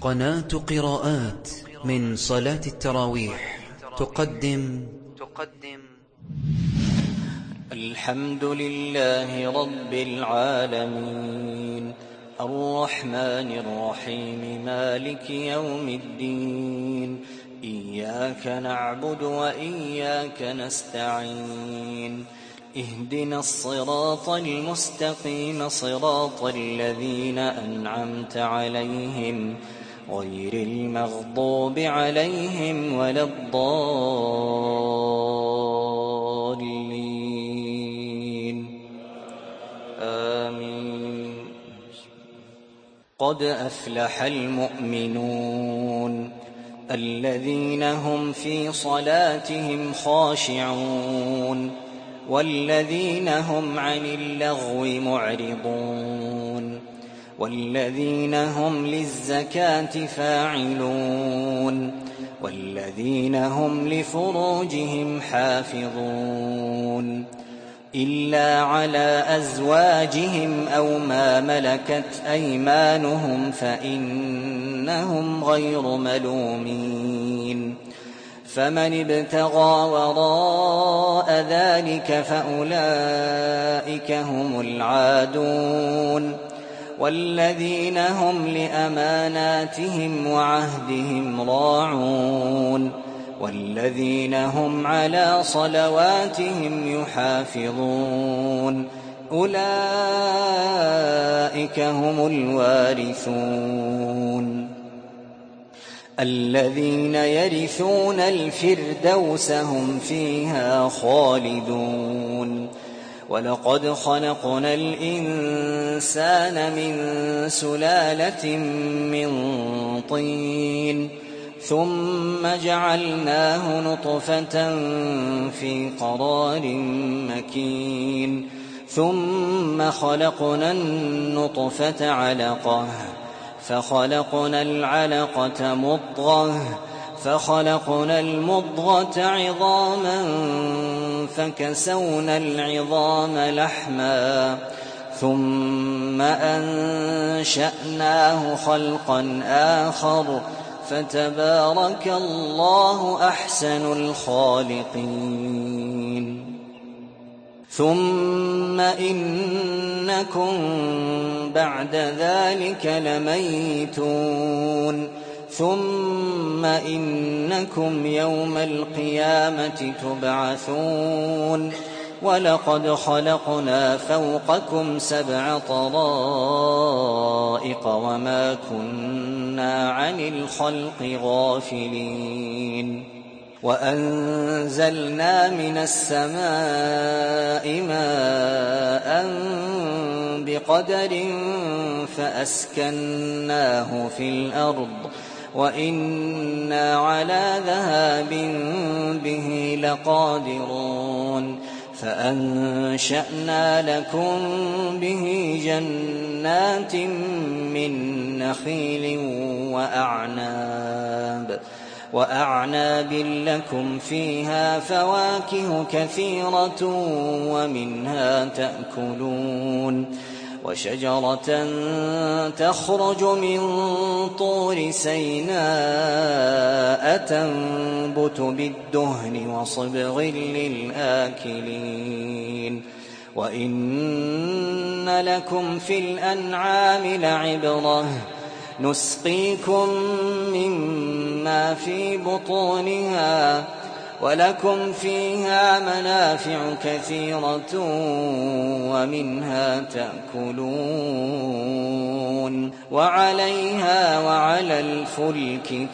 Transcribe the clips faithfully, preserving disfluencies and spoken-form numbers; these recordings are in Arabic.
قناة قراءات من صلاة التراويح تقدم تقدم الحمد لله رب العالمين الرحمن الرحيم مالك يوم الدين إياك نعبد وإياك نستعين اهدنا الصراط المستقيم صراط الذين أنعمت عليهم غير المغضوب عليهم ولا الضالين آمين. قد أفلح المؤمنون الذين هم في صلاتهم خاشعون والذين هم عن اللغو معرضون والذين هم للزكاة فاعلون والذين هم لفروجهم حافظون إلا على أزواجهم أو ما ملكت أيمانهم فإنهم غير ملومين فمن ابتغى وراء ذلك فأولئك هم العادون والذين هم لأماناتهم وعهدهم راعون والذين هم على صلواتهم يحافظون أولئك هم الوارثون الذين يرثون الفردوس هم فيها خالدون ولقد خلقنا الإنسان من سلالة من طين ثم جعلناه نطفة في قرار مكين ثم خلقنا النطفة علقة فخلقنا العلقة مضغة فخلقنا المضغة عظاما فكسونا العظام لحما ثم أنشأناه خلقا آخر فتبارك الله أحسن الخالقين ثم إنكم بعد ذلك لميتون ثم إنكم يوم القيامة تبعثون ولقد خلقنا فوقكم سبع طرائق وما كنا عن الخلق غافلين وأنزلنا من السماء ماء بقدر فأسكناه في الأرض وإنا على ذهاب به لقادرون فأنشأنا لكم به جنات من نخيل وأعناب وأعناب لكم فيها فواكه كثيرة ومنها تأكلون وشجرة تخرج من طور سيناء تنبت بالدهن وصبغ للآكلين وإن لكم في الأنعام لعبرة نسقيكم مما في بطونها ولكم فيها منافع كثيرة ومنها تأكلون وعليها وعلى الفلك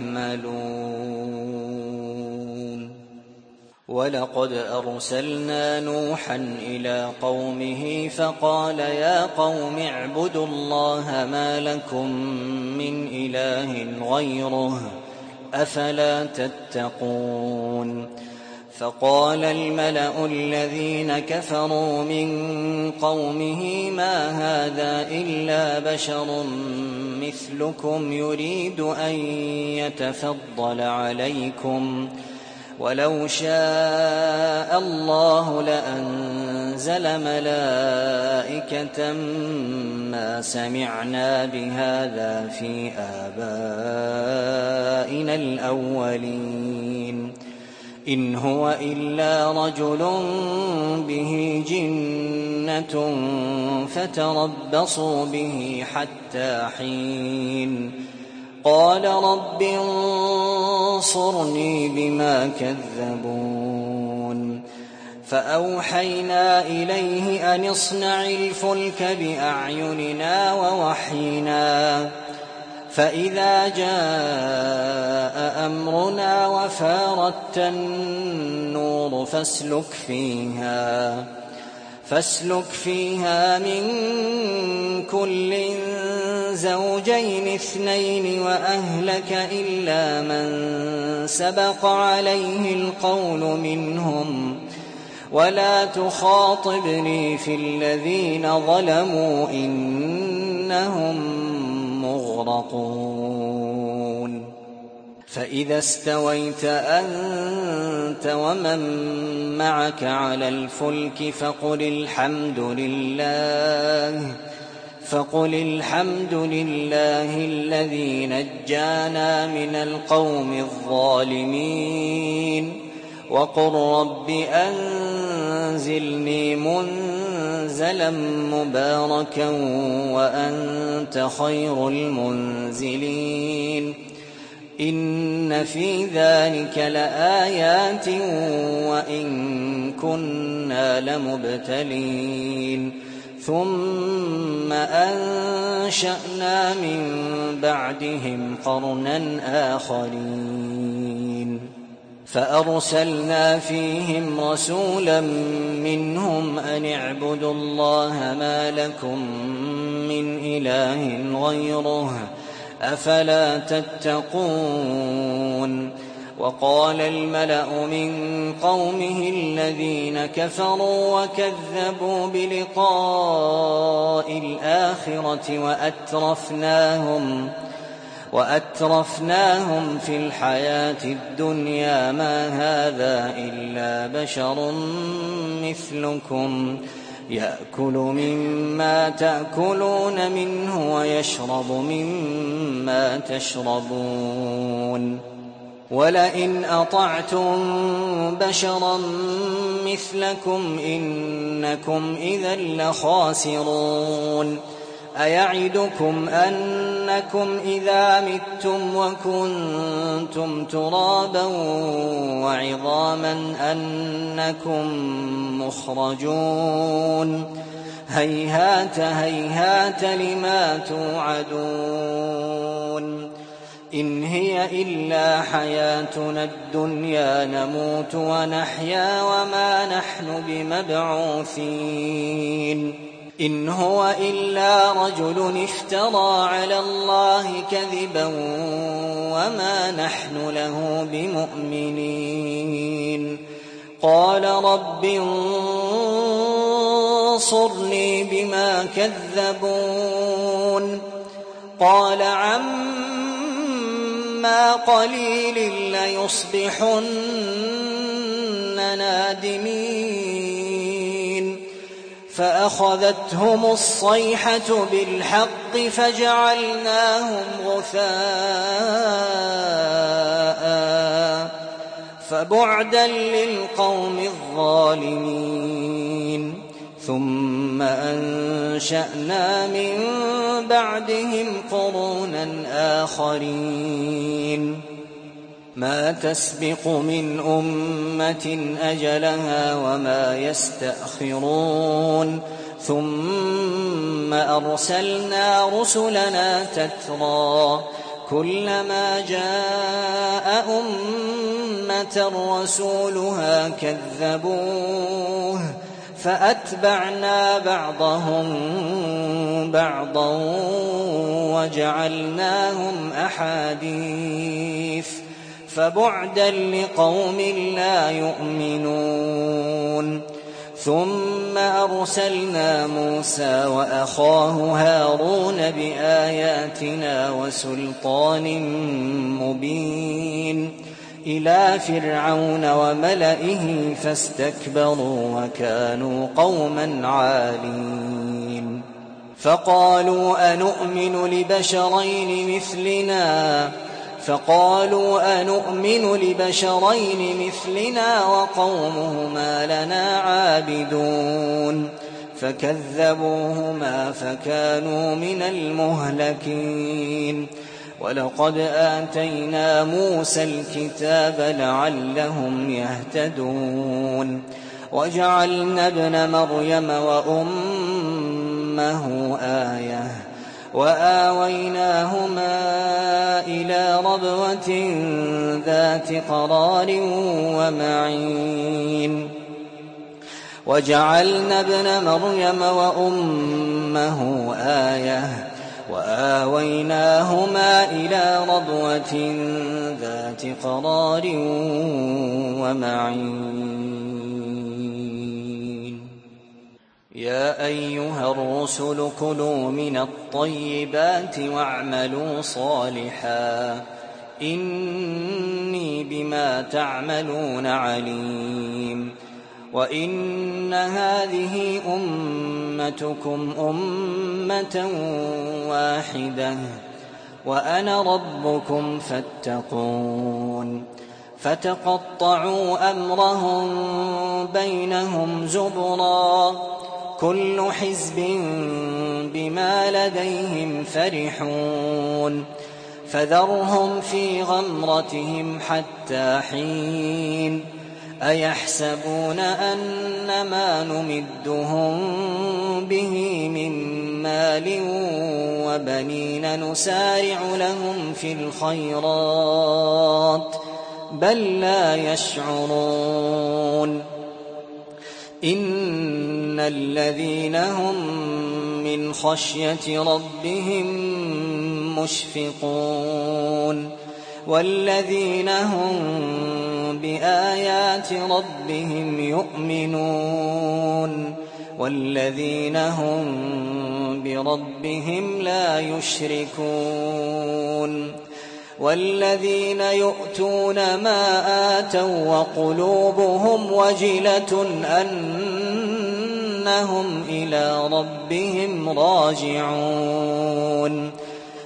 تحملون ولقد أرسلنا نوحا إلى قومه فقال يا قوم اعبدوا الله ما لكم من إله غيره أفلا تتقون فقال الملأ الذين كفروا من قومه ما هذا إلا بشر مثلكم يريد أن يتفضل عليكم ولو شاء الله لأنزل ملائكة ما سمعنا بهذا في آبائنا الأولين إن هو إلا رجل به جنة فتربصوا به حتى حين قال رب انصرني بما كذبون فأوحينا إليه أن اصنع الفلك بأعيننا ووحينا فإذا جاء أمرنا وفارت النور فاسلك فيها فاسلك فيها من كل زوجين اثنين وأهلك إلا من سبق عليه القول منهم ولا تخاطبني في الذين ظلموا إنهم مغرقون فإذا استويت أنت ومن معك على الفلك فقل الحمد لله فقل الحمد لله الذي نجانا من القوم الظالمين وقل رب أنزلني منزلا مباركا وأنت خير المنزلين إن في ذلك لآيات وإن كنا لمبتلين ثم أنشأنا من بعدهم قرنا آخرين فأرسلنا فيهم رسولا منهم أن اعبدوا الله ما لكم من إله غيره أفلا تتقون وقال الملأ من قومه الذين كفروا وكذبوا بلقاء الآخرة وأترفناهم وأترفناهم في الحياة الدنيا ما هذا إلا بشر مثلكم يأكل مما تأكلون منه ويشرب مما تشربون ولئن أطعتم بشرا مثلكم إنكم إذا لخاسرون أيعدكم أنكم إذا متم وكنتم ترابا وعظاما أنكم مخرجون هيهات هيهات لما توعدون إن هي إلا حياتنا الدنيا نموت ونحيا وما نحن بمبعوثين إن هو إلا رجل افترى على الله كذبا وما نحن له بمؤمنين قال رب انصرني بما كذبون قال عما قليل ليصبحن نادمين فأخذتهم الصيحة بالحق فجعلناهم غثاء فبعدا للقوم الظالمين ثم أنشأنا من بعدهم قرونا آخرين ما تسبق من أمة أجلها وما يستأخرون ثم أرسلنا رسلنا تترى كلما جاء أمة رسولها كذبوه فأتبعنا بعضهم بعضا وجعلناهم أحاديث فبعدا لقوم لا يؤمنون ثم أرسلنا موسى وأخاه هارون بآياتنا وسلطان مبين إلى فرعون وملئه فاستكبروا وكانوا قوما عالين فقالوا أنؤمن لبشرين مثلنا فقالوا أنؤمن لبشرين مثلنا وقومهما لنا عابدون فكذبوهما فكانوا من المهلكين ولقد آتينا موسى الكتاب لعلهم يهتدون وجعلنا ابن مريم وأمه آية وآويناهما إلى ربوة ذات قرار ومعين وجعلنا ابن مريم وأمه آية وآويناهما إلى ربوة ذات قرار ومعين يا أيها الرسل كلوا من الطيبات واعملوا صالحا إني بما تعملون عليم وإن هذه أمتكم أمة واحدة وأنا ربكم فاتقون فتقطعوا أمرهم بينهم زبرا كل حزب بما لديهم فرحون فذرهم في غمرتهم حتى حين أيحسبون أن ما نمدهم به من مال وبنين نسارع لهم في الخيرات بل لا يشعرون إن الذين هم من خشية ربهم مشفقون والذين هم بآيات ربهم يؤمنون والذين هم بربهم لا يشركون والذين يؤتون ما آتوا وقلوبهم وجلة أنهم إلى ربهم راجعون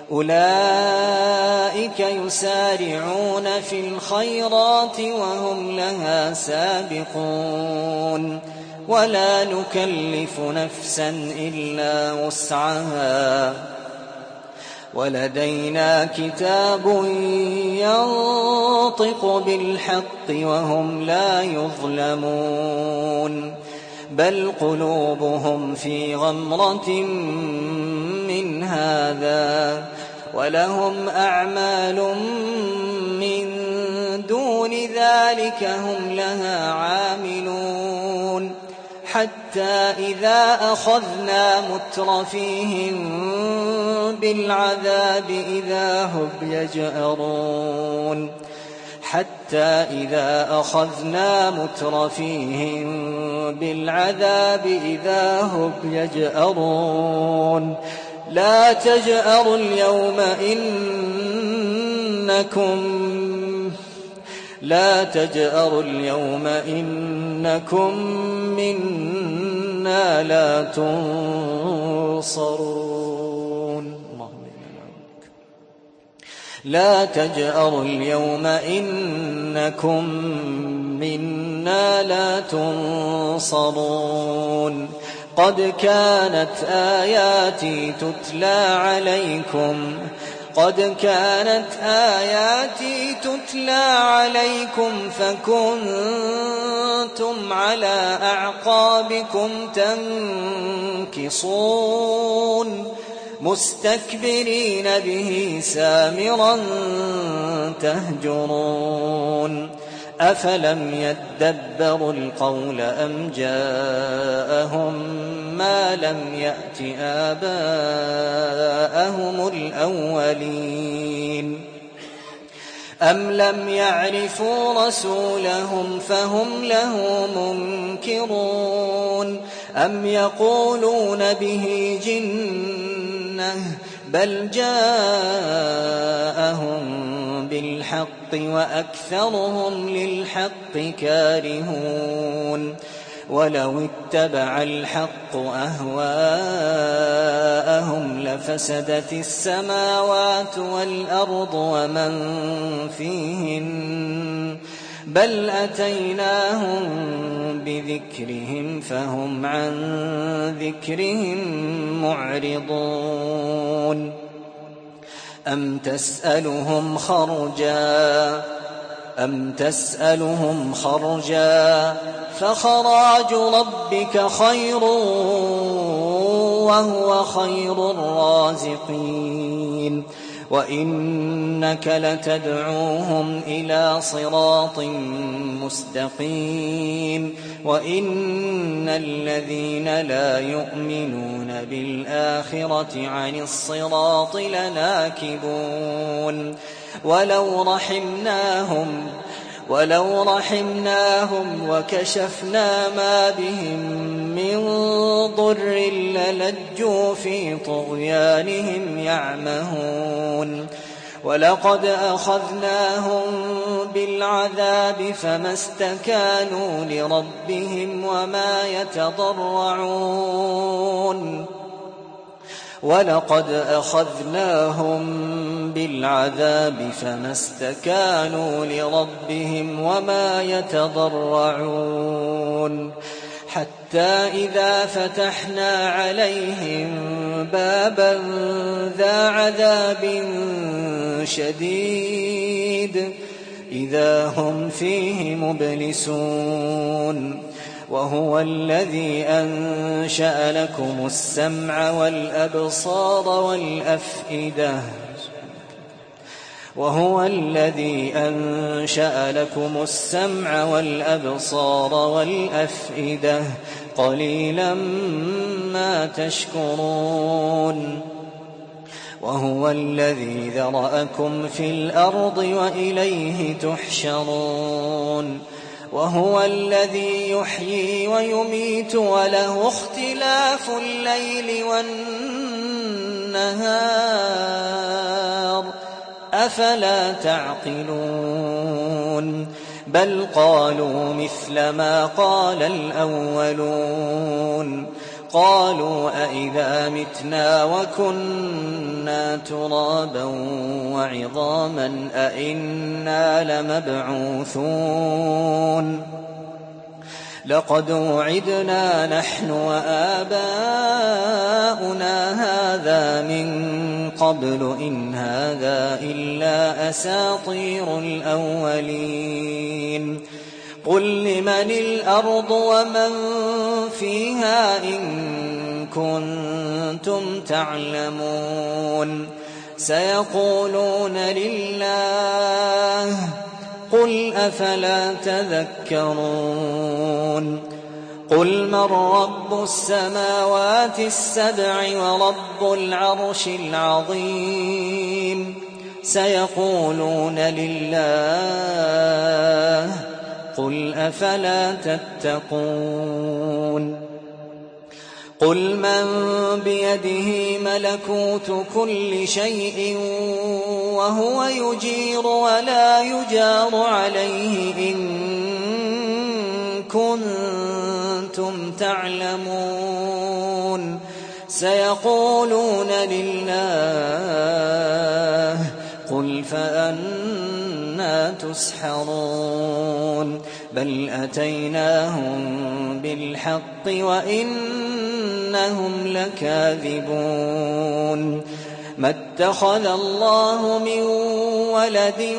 أولئك يسارعون في الخيرات وهم لها سابقون ولا نكلف نفسا إلا وسعها ولدينا كتاب ينطق بالحق وهم لا يظلمون بل قلوبهم في غمرة من هذا ولهم أعمال من دون ذلك هم لها عاملون حتى إذا أخذنا مترفيهم بالعذاب إذا هم يجأرون حتى إذا أخذنا مترفيهم بالعذاب إذا هم يجأرون لا تجأروا اليوم إنكم لا تجأروا اليوم إنكم منا لا تنصرون لا تجأروا اليوم إنكم منا لا تنصرون قد كانت آياتي تتلى عليكم قد كانت آياتي تتلى عليكم فكنتم على أعقابكم تنكصون مستكبرين به سامرا تهجرون أفلم يدبروا القول أم جاءهم ما لم يأت آباءهم الأولين أم لم يعرفوا رسولهم فهم له منكرون أم يقولون به جنة بل جاءهم بالحق بالحق وأكثرهم للحق كارهون ولو اتبع الحق أهواءهم لفسدت السماوات والأرض ومن فيهن بل أتيناهم بذكرهم فهم عن ذكرهم معرضون أم تسألهم خرجا أم تسألهم خرجا فخراج ربك خير وهو خير الرازقين وإنك لتدعوهم إلى صراط مستقيم وإن الذين لا يؤمنون بالآخرة عن الصراط لناكبون ولو رحمناهم ولو رحمناهم وكشفنا ما بهم من ضر للجوا في طغيانهم يعمهون ولقد أخذناهم بالعذاب فما استكانوا لربهم وما يتضرعون ولقد أخذناهم بالعذاب فما استكانوا لربهم وما يتضرعون حتى إذا فتحنا عليهم بابا ذا عذاب شديد إذا هم فيه مبلسون وهو الذي أنشأ لكم السمع والأبصار والأفئدة وهو الذي أنشأ لكم السمع والأبصار والأفئدة قليلا ما تشكرون وهو الذي ذرأكم في الأرض وإليه تحشرون وهو الذي يحيي ويميت وله اختلاف الليل والنهار أفلا تعقلون بل قالوا مثل ما قال الأولون قالوا أئذا متنا وكنا ترابا وعظاما أئنا لمبعوثون لقد وعدنا نحن وآباؤنا هذا من قبل إن هذا إلا أساطير الأولين قل لمن الأرض ومن فيها إن كنتم تعلمون سيقولون لله قل أفلا تذكرون قل من رب السماوات السبع ورب العرش العظيم سيقولون لله قل أفلا تتقون قل من بيده ملكوت كل شيء وهو يجير ولا يجار عليه إن كنتم تعلمون سيقولون لله قل فأنى تسحرون بل أتيناهم بالحق وإنهم لكاذبون ما اتخذ الله من ولد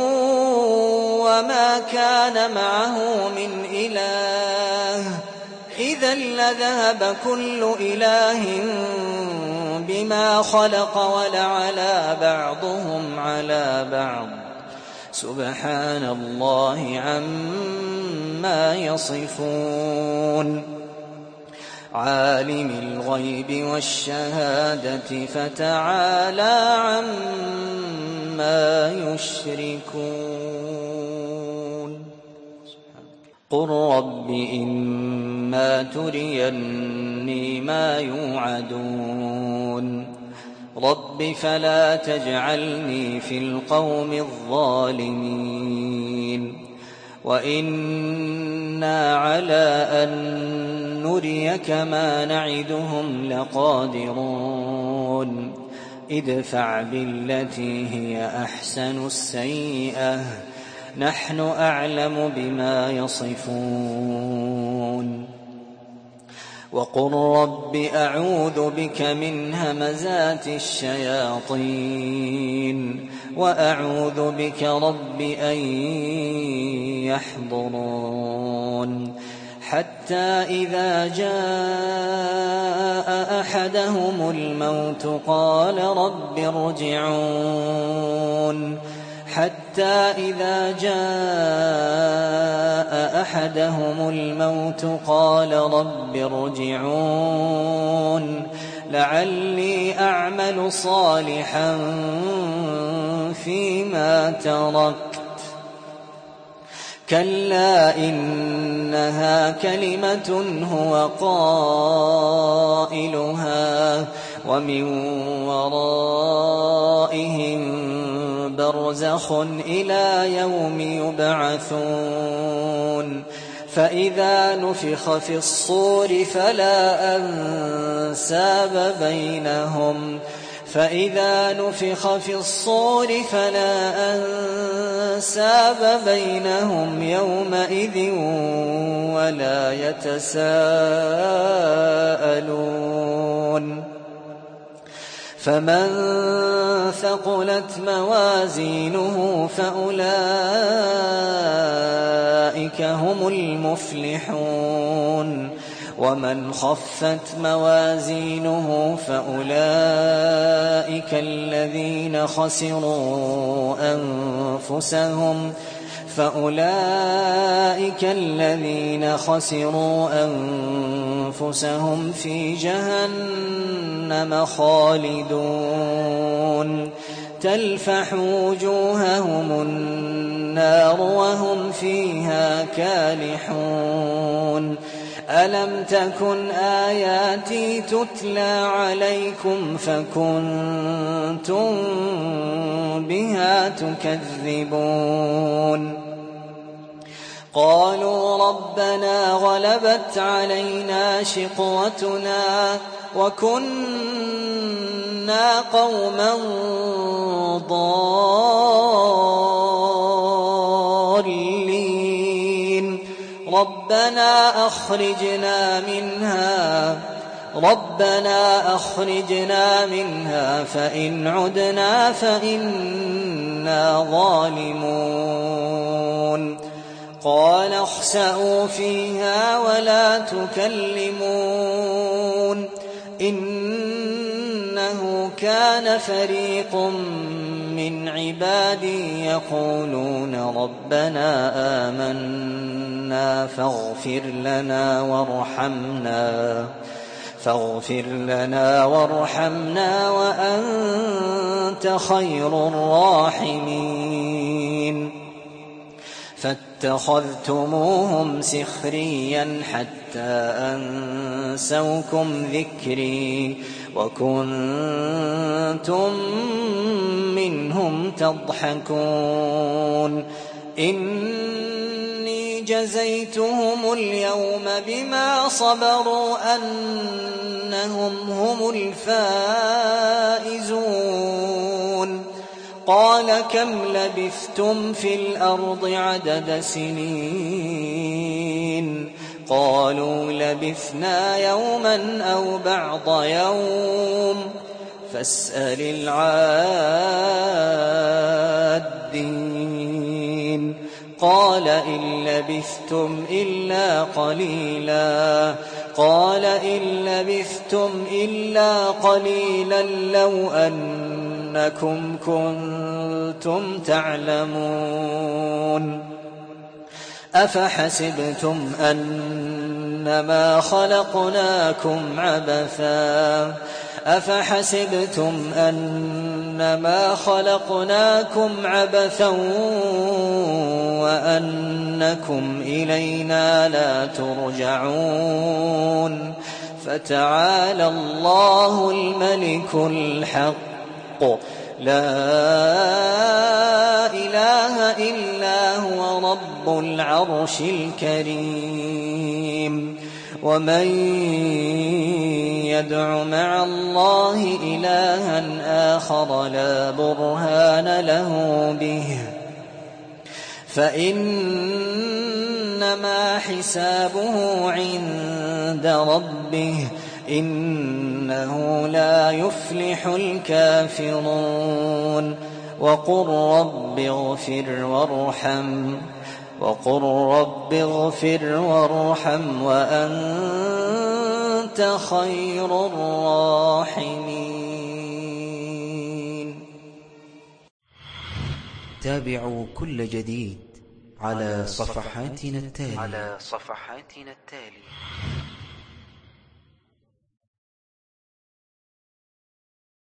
وما كان معه من إله إذا لذهب كل إله بما خلق ولعلى بعضهم على بعض سبحان الله عما يصفون عالم الغيب والشهادة فتعالى عما يشركون قل رب إما تريني ما يوعدون رب فلا تجعلني في القوم الظالمين وإنا على أن نريك ما نعدهم لقادرون ادفع بالتي هي أحسن السيئة نحن أعلم بما يصفون وقل رب أعوذ بك من همزات الشياطين وأعوذ بك رب أن يحضرون حتى إذا جاء أحدهم الموت قال رب ارجعون حتى إذا جاء أحدهم الموت قال رب ارجعون لعلي أعمل صالحا فيما تركت كلا إنها كلمة هو قائلها ومن ورائهم برزخ إلى يوم يبعثون فإذا نفخ في الصور فلا أنساب بينهم فإذا نفخ في الصور فلا أنساب بينهم يومئذ ولا يتساءلون فمن ثقلت موازينه فأولئك هم المفلحون ومن خفت موازينه فأولئك الذين خسروا أنفسهم فأولئك الذين خسروا أنفسهم في جهنم خالدون تلفح وجوههم النار وهم فيها كالحون ألم تكن آياتي تتلى عليكم فكنتم بها تكذبون قالوا ربنا غلبت علينا شقوتنا وكنا قوما ضالين ربنا أخرجنا منها ربنا أخرجنا منها فإن عدنا فإنا ظالمون قال اخسئوا فيها ولا تكلمون إنه كان فريق من عبادي يقولون ربنا آمنا فاغفر لنا وارحمنا فاغفر لنا وارحمنا وأنت خير الراحمين فاتخذتموهم سخريا حتى أنسوكم ذكري وكنتم منهم تضحكون إني جزيتهم اليوم بما صبروا أنهم هم الفائزون قال كم لبثتم في الأرض عدد سنين قالوا لبثنا يوما أو بعض يوم فاسأل العادين قال إن لبثتم إلا قليلا قال إن لبثتم إلا قليلا لو أنكم كنتم تعلمون أفحسبتم أنما خلقناكم عبثا أفحسبتم أنما خلقناكم عبثا وأنكم إلينا لا ترجعون فتعالى الله الملك الحق بالحق لا إله إلا هو رب العرش الكريم ومن يدع مع الله إلها آخر لا برهان له به فإنما حسابه عند ربه إنه لا يفلح الكافرون وقل رب اغفر وارحم وقل رب اغفر وارحم وأنت خير الراحمين. تابعوا كل جديد على صفحاتنا التالية على صفحاتنا التالية.